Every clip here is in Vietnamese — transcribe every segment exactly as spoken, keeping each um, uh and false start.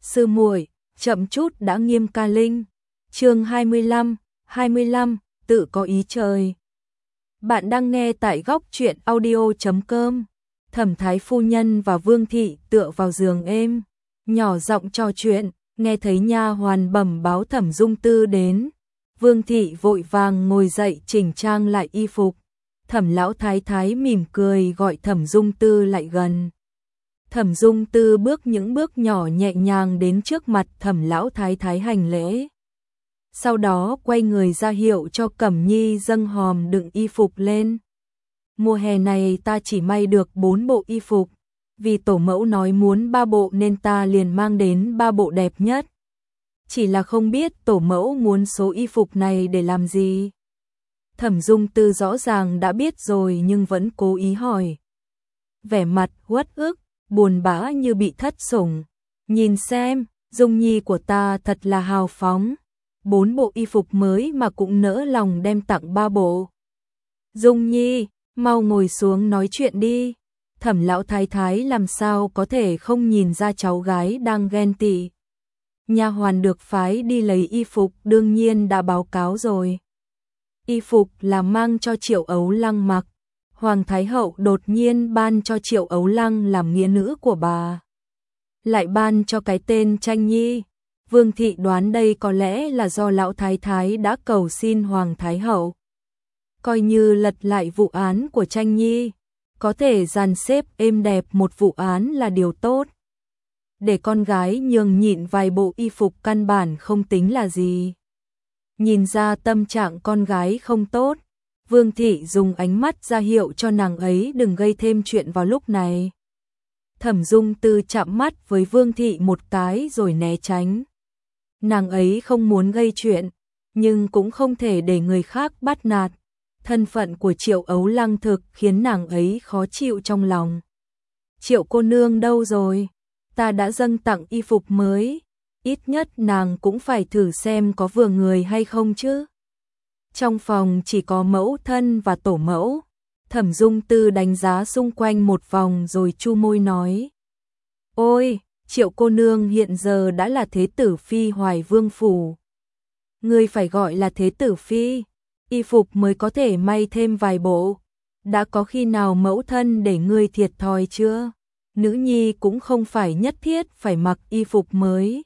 Sư muội, chậm chút đã Nghiêm Ca Linh. Chương hai mươi lăm, hai mươi lăm, tự có ý trời. Bạn đang nghe tại góc truyện audio chấm com. Thẩm Thái phu nhân và Vương thị tựa vào giường êm, nhỏ giọng trò chuyện, nghe thấy nha hoàn bẩm báo Thẩm Dung Tư đến. Vương thị vội vàng ngồi dậy chỉnh trang lại y phục. Thẩm lão thái thái mỉm cười gọi Thẩm Dung Tư lại gần. Thẩm Dung Tư bước những bước nhỏ nhẹ nhàng đến trước mặt Thẩm lão thái thái hành lễ. Sau đó quay người ra hiệu cho Cẩm Nhi dâng hòm đựng y phục lên. Mùa hè này ta chỉ may được bốn bộ y phục, vì tổ mẫu nói muốn ba bộ nên ta liền mang đến ba bộ đẹp nhất. Chỉ là không biết tổ mẫu muốn số y phục này để làm gì. Thẩm Dung Tư rõ ràng đã biết rồi nhưng vẫn cố ý hỏi. Vẻ mặt uất ức, buồn bã như bị thất sủng. Nhìn xem, Dung Nhi của ta thật là hào phóng. Bốn bộ y phục mới mà cũng nỡ lòng đem tặng ba bộ. Dung Nhi, mau ngồi xuống nói chuyện đi. Thẩm lão thái thái làm sao có thể không nhìn ra cháu gái đang ghen tị. Nha hoàn được phái đi lấy y phục đương nhiên đã báo cáo rồi. Y phục là mang cho Triệu Ấu Lăng mặc. Hoàng Thái Hậu đột nhiên ban cho Triệu Ấu Lăng làm nghĩa nữ của bà. Lại ban cho cái tên Tranh Nhi. Vương thị đoán đây có lẽ là do lão thái thái đã cầu xin Hoàng Thái Hậu. Coi như lật lại vụ án của Tranh Nhi, có thể dàn xếp êm đẹp một vụ án là điều tốt. Để con gái nhường nhịn vài bộ y phục căn bản không tính là gì. Nhìn ra tâm trạng con gái không tốt, Vương thị dùng ánh mắt ra hiệu cho nàng ấy đừng gây thêm chuyện vào lúc này. Thẩm Dung Tư chạm mắt với Vương thị một cái rồi né tránh. Nàng ấy không muốn gây chuyện, nhưng cũng không thể để người khác bắt nạt. Thân phận của Triệu Ấu Lăng thực khiến nàng ấy khó chịu trong lòng. Triệu cô nương đâu rồi? Ta đã dâng tặng y phục mới, ít nhất nàng cũng phải thử xem có vừa người hay không chứ. Trong phòng chỉ có mẫu thân và tổ mẫu. Thẩm Dung Tư đánh giá xung quanh một vòng rồi chu môi nói. Ôi, Triệu cô nương hiện giờ đã là thế tử phi Hoài Vương phủ. Ngươi phải gọi là thế tử phi, y phục mới có thể may thêm vài bộ. Đã có khi nào mẫu thân để ngươi thiệt thòi chưa? Nữ nhi cũng không phải nhất thiết phải mặc y phục mới.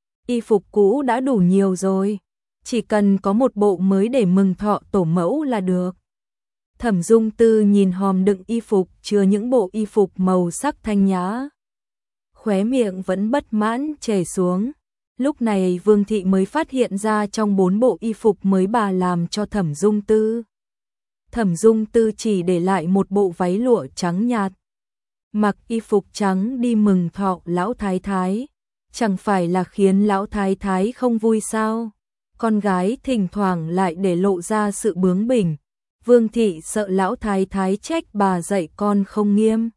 Y phục cũ đã đủ nhiều rồi, chỉ cần có một bộ mới để mừng thọ tổ mẫu là được. Thẩm Dung Tư nhìn hòm đựng y phục chứa những bộ y phục màu sắc thanh nhã. Khóe miệng vẫn bất mãn chảy xuống. Lúc này Vương thị mới phát hiện ra trong bốn bộ y phục mới bà làm cho Thẩm Dung Tư. Thẩm Dung Tư chỉ để lại một bộ váy lụa trắng nhạt. Mặc y phục trắng đi mừng thọ lão thái thái, chẳng phải là khiến lão thái thái không vui sao? Con gái thỉnh thoảng lại để lộ ra sự bướng bỉnh. Vương thị sợ lão thái thái trách bà dạy con không nghiêm.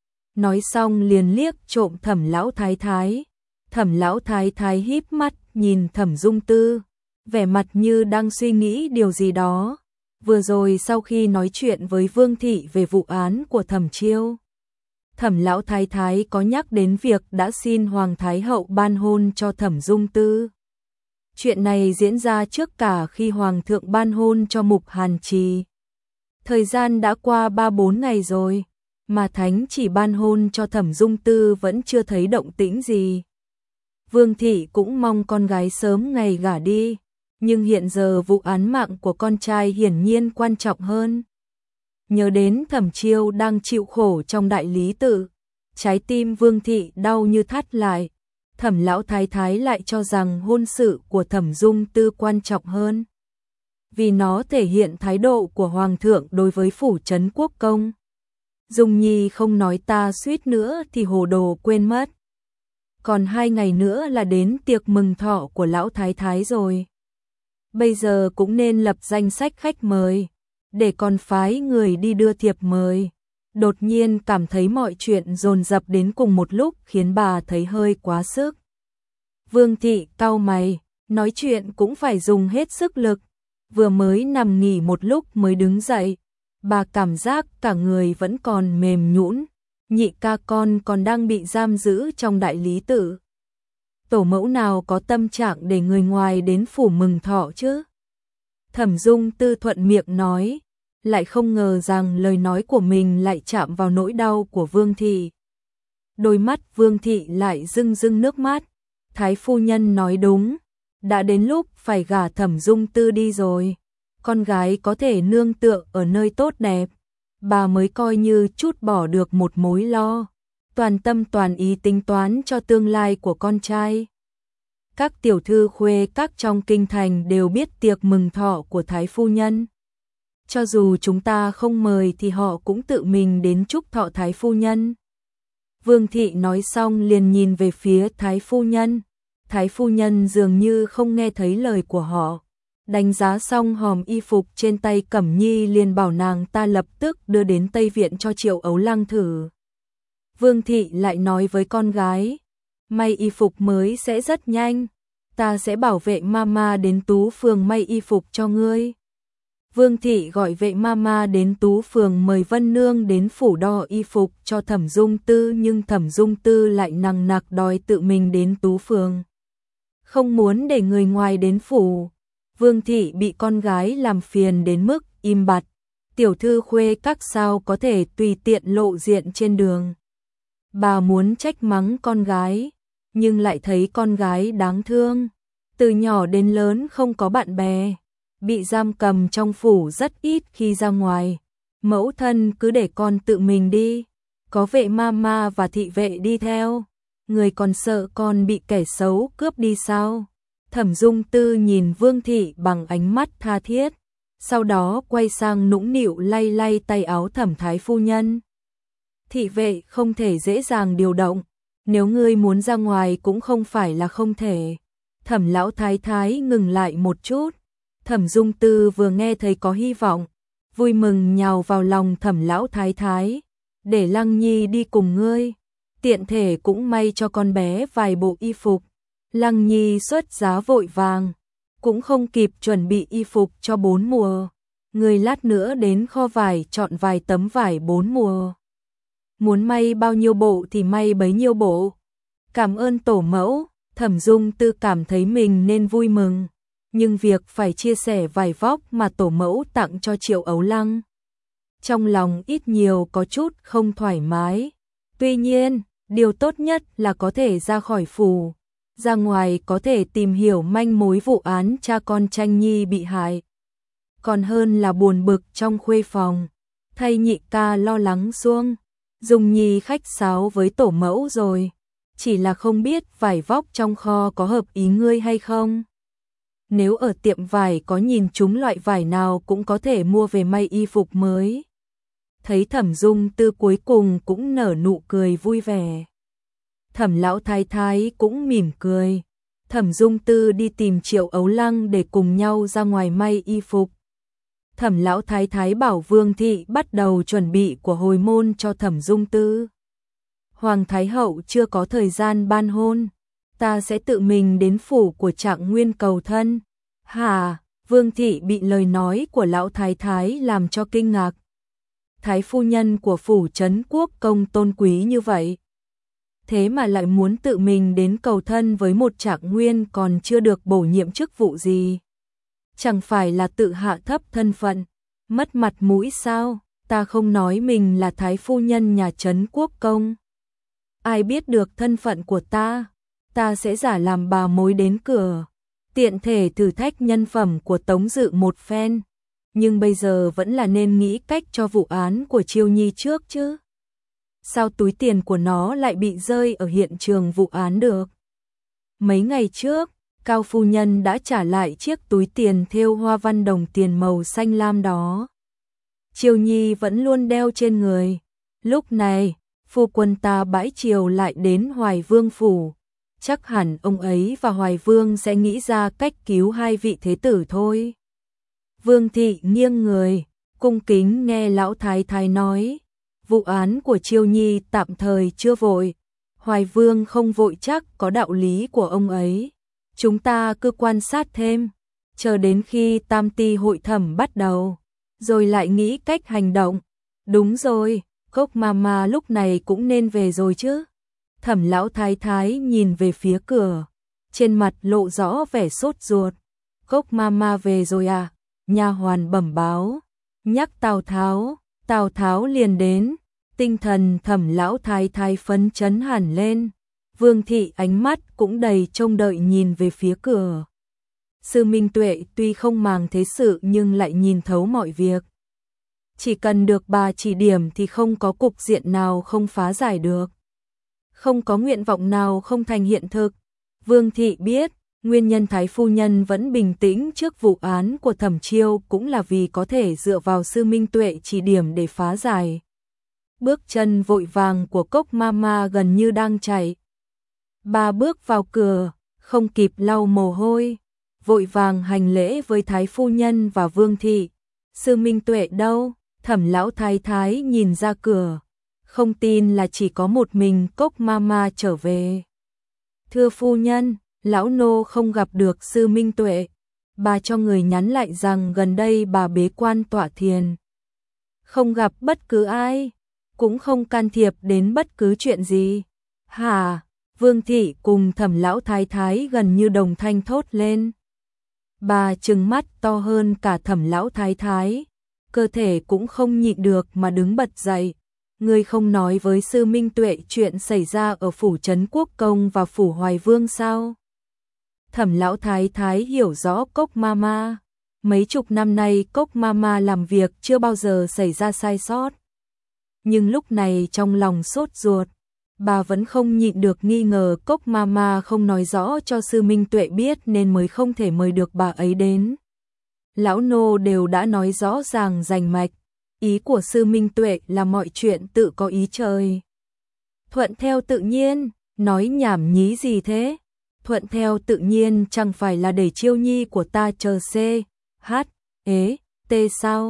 Nói xong liền liếc trộm Thẩm lão thái thái. Thẩm lão thái thái híp mắt nhìn Thẩm Dung Tư, vẻ mặt như đang suy nghĩ điều gì đó. Vừa rồi sau khi nói chuyện với Vương thị về vụ án của Thẩm Chiêu, Thẩm lão thái thái có nhắc đến việc đã xin Hoàng Thái Hậu ban hôn cho Thẩm Dung Tư. Chuyện này diễn ra trước cả khi Hoàng thượng ban hôn cho Mục Hàn Trì. Thời gian đã qua ba bốn ngày rồi, mà Thánh chỉ ban hôn cho Thẩm Dung Tư vẫn chưa thấy động tĩnh gì. Vương thị cũng mong con gái sớm ngày gả đi, nhưng hiện giờ vụ án mạng của con trai hiển nhiên quan trọng hơn. Nhớ đến Thẩm Chiêu đang chịu khổ trong đại lý tự, trái tim Vương thị đau như thắt lại. Thẩm lão thái thái lại cho rằng hôn sự của Thẩm Dung Tư quan trọng hơn, vì nó thể hiện thái độ của Hoàng thượng đối với phủ trấn quốc công. Dung Nhi không nói ta suýt nữa thì hồ đồ quên mất. Còn hai ngày nữa là đến tiệc mừng thọ của lão thái thái rồi. Bây giờ cũng nên lập danh sách khách mời, để con phái người đi đưa thiệp mời. Đột nhiên cảm thấy mọi chuyện dồn dập đến cùng một lúc khiến bà thấy hơi quá sức. Vương thị cau mày, nói chuyện cũng phải dùng hết sức lực. Vừa mới nằm nghỉ một lúc mới đứng dậy, bà cảm giác cả người vẫn còn mềm nhũn. Nhị ca con còn đang bị giam giữ trong đại lý tự. tổ mẫu nào có tâm trạng để người ngoài đến phủ mừng thọ chứ? Thẩm Dung Tư thuận miệng nói, lại không ngờ rằng lời nói của mình lại chạm vào nỗi đau của Vương thị. Đôi mắt Vương thị lại rưng rưng nước mắt, Thái phu nhân nói đúng, đã đến lúc phải gả Thẩm Dung Tư đi rồi. Con gái có thể nương tựa ở nơi tốt đẹp, bà mới coi như chút bỏ được một mối lo, toàn tâm toàn ý tính toán cho tương lai của con trai. Các tiểu thư khuê các trong kinh thành đều biết tiệc mừng thọ của Thái phu nhân. Cho dù chúng ta không mời thì họ cũng tự mình đến chúc thọ Thái phu nhân. Vương thị nói xong liền nhìn về phía Thái phu nhân. Thái phu nhân dường như không nghe thấy lời của họ. Đánh giá xong hòm y phục trên tay Cẩm Nhi liền bảo nàng ta lập tức đưa đến Tây Viện cho Triệu Ấu Lăng thử. Vương thị lại nói với con gái, may y phục mới sẽ rất nhanh, ta sẽ bảo vệ mama đến Tú Phường may y phục cho ngươi. Vương thị gọi vệ mama đến Tú Phường mời Vân Nương đến phủ đo y phục cho Thẩm Dung Tư, nhưng Thẩm Dung Tư lại nằng nặc đòi tự mình đến Tú Phường, không muốn để người ngoài đến phủ. Vương thị bị con gái làm phiền đến mức im bặt, tiểu thư khuê các sao có thể tùy tiện lộ diện trên đường. Bà muốn trách mắng con gái, nhưng lại thấy con gái đáng thương, từ nhỏ đến lớn không có bạn bè, bị giam cầm trong phủ rất ít khi ra ngoài. Mẫu thân cứ để con tự mình đi, có vệ mama và thị vệ đi theo, người còn sợ con bị kẻ xấu cướp đi sao? Thẩm Dung Tư nhìn Vương thị bằng ánh mắt tha thiết, sau đó quay sang nũng nịu lay lay tay áo Thẩm Thái phu nhân. Thị vệ không thể dễ dàng điều động, nếu ngươi muốn ra ngoài cũng không phải là không thể. Thẩm lão thái thái ngừng lại một chút. Thẩm Dung Tư vừa nghe thấy có hy vọng, vui mừng nhào vào lòng Thẩm lão thái thái, để Lăng Nhi đi cùng ngươi, tiện thể cũng may cho con bé vài bộ y phục. Lăng Nhi xuất giá vội vàng, cũng không kịp chuẩn bị y phục cho bốn mùa. Người lát nữa đến kho vải chọn vài tấm vải bốn mùa. Muốn may bao nhiêu bộ thì may bấy nhiêu bộ. Cảm ơn tổ mẫu. Thẩm Dung Tư cảm thấy mình nên vui mừng, nhưng việc phải chia sẻ vải vóc mà tổ mẫu tặng cho Triệu Ấu Lăng, trong lòng ít nhiều có chút không thoải mái. Tuy nhiên, điều tốt nhất là có thể ra khỏi phủ, ra ngoài có thể tìm hiểu manh mối vụ án cha con Tranh Nhi bị hại. Còn hơn là buồn bực trong khuê phòng, thay nhị ca lo lắng xuông. Dung Nhi khách sáo với tổ mẫu rồi, chỉ là không biết vải vóc trong kho có hợp ý ngươi hay không. Nếu ở tiệm vải có nhìn chúng loại vải nào cũng có thể mua về may y phục mới. Thấy Thẩm Dung Tư cuối cùng cũng nở nụ cười vui vẻ. Thẩm lão thái thái cũng mỉm cười. Thẩm Dung Tư đi tìm Triệu Ấu Lăng để cùng nhau ra ngoài may y phục. Thẩm lão thái thái bảo Vương thị bắt đầu chuẩn bị của hồi môn cho Thẩm Dung Tư. Hoàng thái hậu chưa có thời gian ban hôn, ta sẽ tự mình đến phủ của Trạng Nguyên cầu thân. Hả? Vương thị bị lời nói của lão thái thái làm cho kinh ngạc. Thái phu nhân của phủ Trấn Quốc công tôn quý như vậy, thế mà lại muốn tự mình đến cầu thân với một Trạng Nguyên còn chưa được bổ nhiệm chức vụ gì. Chẳng phải là tự hạ thấp thân phận, mất mặt mũi sao? Ta không nói mình là thái phu nhân nhà Trấn Quốc công. Ai biết được thân phận của ta, ta sẽ giả làm bà mối đến cửa, tiện thể thử thách nhân phẩm của Tống Dự một phen. Nhưng bây giờ vẫn là nên nghĩ cách cho vụ án của Chiêu Nhi trước chứ. Sao túi tiền của nó lại bị rơi ở hiện trường vụ án được? Mấy ngày trước, Cao phu nhân đã trả lại chiếc túi tiền thêu hoa văn đồng tiền màu xanh lam đó. Chiêu Nhi vẫn luôn đeo trên người. Lúc này, phu quân ta bãi chiều lại đến Hoài Vương phủ. Chắc hẳn ông ấy và Hoài Vương sẽ nghĩ ra cách cứu hai vị thế tử thôi. Vương thị nghiêng người, cung kính nghe lão thái thái nói. Vụ án của Chiêu Nhi tạm thời chưa vội. Hoài Vương không vội chắc có đạo lý của ông ấy. Chúng ta cứ quan sát thêm, chờ đến khi tam ti hội thẩm bắt đầu, rồi lại nghĩ cách hành động. Đúng rồi, Cốc Mama lúc này cũng nên về rồi chứ. Thẩm lão thái thái nhìn về phía cửa, trên mặt lộ rõ vẻ sốt ruột. Cốc mama về rồi à? Nha hoàn bẩm báo, nhắc Tào Tháo, Tào Tháo liền đến, tinh thần Thẩm lão thái thái phấn chấn hẳn lên. Vương thị ánh mắt cũng đầy trông đợi nhìn về phía cửa. Sư Minh Tuệ tuy không màng thế sự nhưng lại nhìn thấu mọi việc. Chỉ cần được bà chỉ điểm thì không có cục diện nào không phá giải được. Không có nguyện vọng nào không thành hiện thực. Vương thị biết, nguyên nhân Thái phu nhân vẫn bình tĩnh trước vụ án của Thẩm Chiêu cũng là vì có thể dựa vào sư Minh Tuệ chỉ điểm để phá giải. Bước chân vội vàng của Cốc Mama gần như đang chạy. Bà bước vào cửa, không kịp lau mồ hôi, vội vàng hành lễ với Thái phu nhân và Vương thị. Sư Minh Tuệ đâu? Thẩm lão thái thái nhìn ra cửa, không tin là chỉ có một mình Cốc Mama trở về. Thưa phu nhân, lão nô không gặp được sư Minh Tuệ. Bà cho người nhắn lại rằng gần đây bà bế quan tọa thiền. Không gặp bất cứ ai, cũng không can thiệp đến bất cứ chuyện gì. Hả? Vương thị cùng Thẩm lão thái thái gần như đồng thanh thốt lên. Bà trừng mắt to hơn cả Thẩm lão thái thái, cơ thể cũng không nhịn được mà đứng bật dậy. Ngươi không nói với sư Minh Tuệ chuyện xảy ra ở phủ Trấn Quốc Công và phủ Hoài Vương sao? Thẩm lão thái thái hiểu rõ Cốc Mama. Mấy chục năm nay Cốc Mama làm việc chưa bao giờ xảy ra sai sót. Nhưng lúc này trong lòng sốt ruột, bà vẫn không nhịn được nghi ngờ Cốc Mama không nói rõ cho sư Minh Tuệ biết nên mới không thể mời được bà ấy đến. Lão nô đều đã nói rõ ràng rành mạch, ý của sư Minh Tuệ là mọi chuyện tự có ý trời. Thuận theo tự nhiên, nói nhảm nhí gì thế? Thuận theo tự nhiên chẳng phải là để Chiêu nhi của ta chờ C, H, ế, T sao?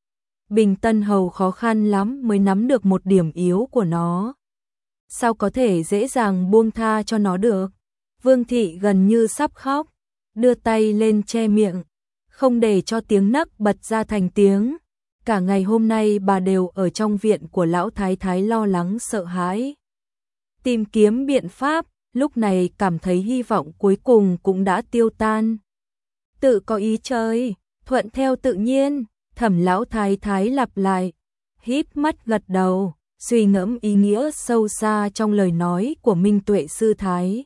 Bình Tân Hầu khó khăn lắm mới nắm được một điểm yếu của nó. Sao có thể dễ dàng buông tha cho nó được? Vương thị gần như sắp khóc, đưa tay lên che miệng, không để cho tiếng nấc bật ra thành tiếng. Cả ngày hôm nay bà đều ở trong viện của lão thái thái lo lắng sợ hãi, tìm kiếm biện pháp, lúc này cảm thấy hy vọng cuối cùng cũng đã tiêu tan. Tự có ý trời, thuận theo tự nhiên, Thẩm lão thái thái lặp lại, híp mắt gật đầu, suy ngẫm ý nghĩa sâu xa trong lời nói của Minh Tuệ sư thái.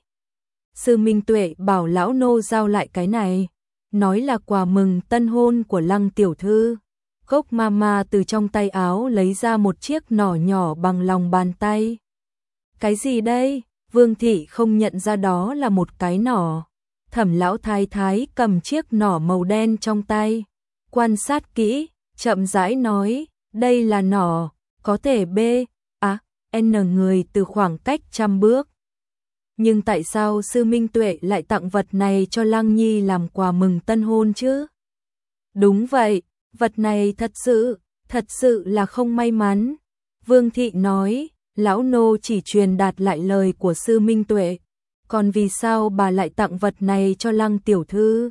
Sư Minh Tuệ bảo lão nô giao lại cái này, nói là quà mừng tân hôn của Lăng tiểu thư. Cốc Mama từ trong tay áo lấy ra một chiếc nỏ nhỏ bằng lòng bàn tay. Cái gì đây? Vương thị không nhận ra đó là một cái nỏ. Thẩm lão thái thái cầm chiếc nỏ màu đen trong tay, quan sát kỹ, chậm rãi nói, đây là nỏ, có thể B, A, N người từ khoảng cách trăm bước. Nhưng tại sao sư Minh Tuệ lại tặng vật này cho Lăng Nhi làm quà mừng tân hôn chứ? Đúng vậy, vật này thật sự, thật sự là không may mắn. Vương thị nói, lão nô chỉ truyền đạt lại lời của sư Minh Tuệ. Còn vì sao bà lại tặng vật này cho Lăng tiểu thư?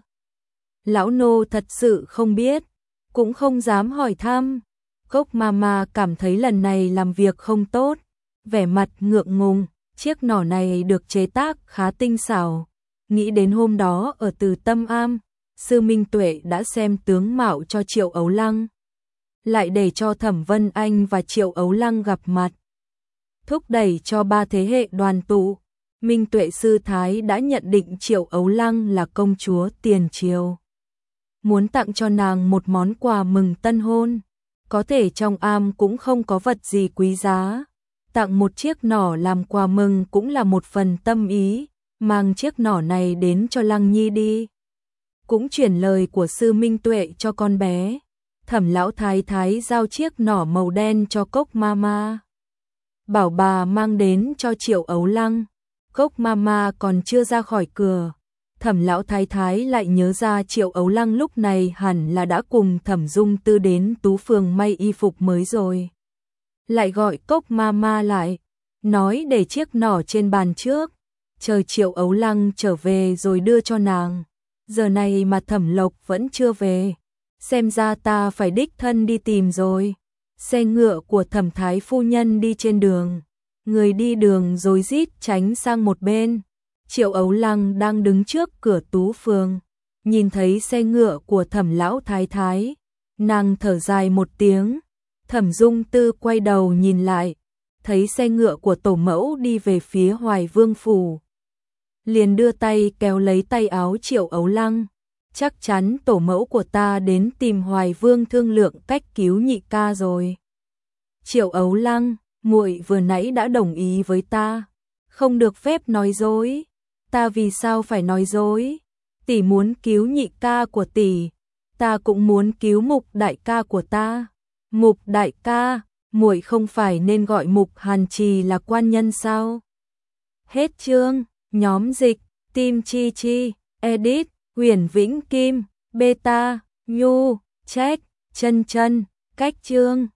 Lão nô thật sự không biết, cũng không dám hỏi thăm. Cốc Mama cảm thấy lần này làm việc không tốt, vẻ mặt ngượng ngùng. Chiếc nỏ này được chế tác khá tinh xảo. Nghĩ đến hôm đó ở Từ Tâm Am, sư Minh Tuệ đã xem tướng mạo cho Triệu Ấu Lăng, lại để cho Thẩm Vân Anh và Triệu Ấu Lăng gặp mặt, thúc đẩy cho ba thế hệ đoàn tụ. Minh Tuệ sư thái đã nhận định Triệu Ấu Lăng là công chúa tiền triều, muốn tặng cho nàng một món quà mừng tân hôn. Có thể trong am cũng không có vật gì quý giá, tặng một chiếc nỏ làm quà mừng cũng là một phần tâm ý. Mang chiếc nỏ này đến cho Lăng Nhi đi, cũng chuyển lời của sư Minh Tuệ cho con bé. Thẩm lão thái thái giao chiếc nỏ màu đen cho Cốc Mama, bảo bà mang đến cho Triệu Ấu Lăng. Cốc Mama còn chưa ra khỏi cửa, Thẩm lão thái thái lại nhớ ra Triệu Ấu Lăng lúc này hẳn là đã cùng Thẩm Dung Tư đến Tú Phường may y phục mới rồi. Lại gọi Cốc Mama lại, nói để chiếc nỏ trên bàn trước, chờ Triệu Ấu Lăng trở về rồi đưa cho nàng. Giờ này mà Thẩm Lộc vẫn chưa về, xem ra ta phải đích thân đi tìm rồi. Xe ngựa của Thẩm thái phu nhân đi trên đường, người đi đường rối rít tránh sang một bên. Triệu Ấu Lăng đang đứng trước cửa Tú Phường, nhìn thấy xe ngựa của Thẩm lão thái thái, nàng thở dài một tiếng. Thẩm Dung Tư quay đầu nhìn lại, thấy xe ngựa của tổ mẫu đi về phía Hoài Vương phủ, liền đưa tay kéo lấy tay áo Triệu Ấu Lăng. Chắc chắn tổ mẫu của ta đến tìm Hoài Vương thương lượng cách cứu nhị ca rồi. Triệu Ấu Lăng, muội vừa nãy đã đồng ý với ta, không được phép nói dối. Ta vì sao phải nói dối? Tỷ muốn cứu nhị ca của tỷ, ta cũng muốn cứu Mục đại ca của ta. Mục đại ca, muội không phải nên gọi Mục Hàn Trì là quan nhân sao? Hết chương. Nhóm dịch, Tim Chi Chi, Edit, Huyền Vĩnh Kim, Beta, Nhu, Check, Chân Chân, cách chương.